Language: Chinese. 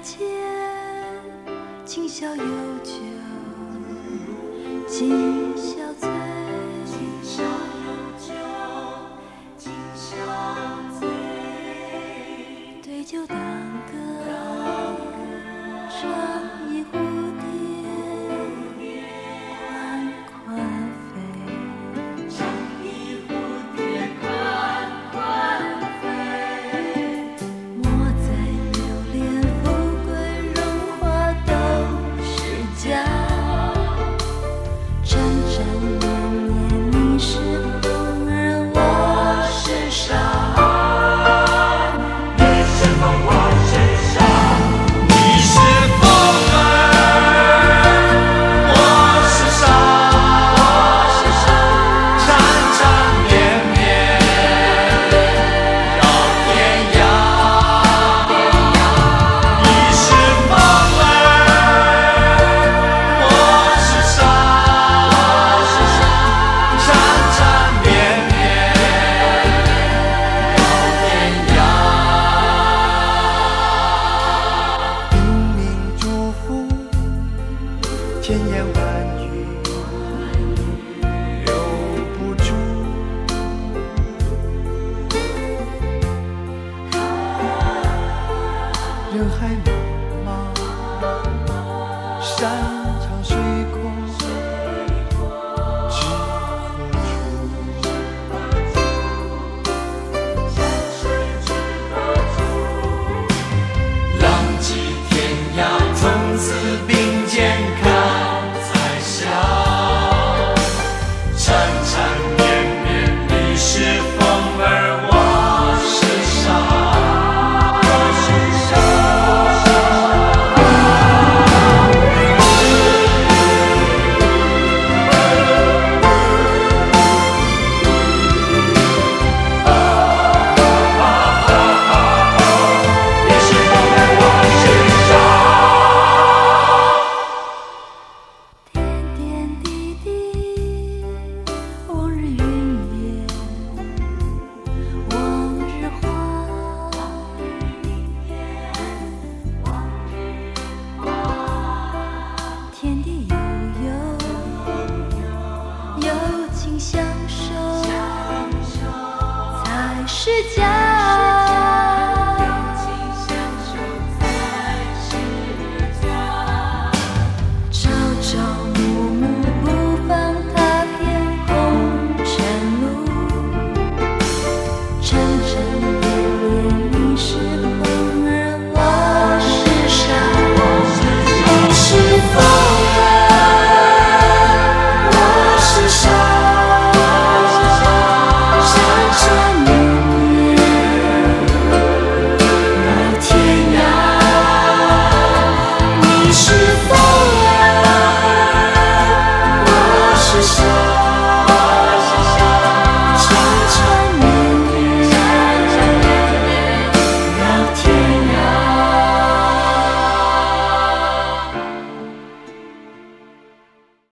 间，今宵有酒今宵醉，今宵有酒今宵醉，对酒当歌，唱一蝴蝶宽宽飞，唱一蝴蝶宽宽飞，莫再留恋富贵荣华都是假，缠缠绵绵你是风儿我是沙，你是风我是沙， 你是风儿，我是沙，缠缠绵绵绕天涯。你是风儿，我是沙，缠缠绵绵绕天涯。 冥冥祝福，千言万语留不住。人海茫茫，山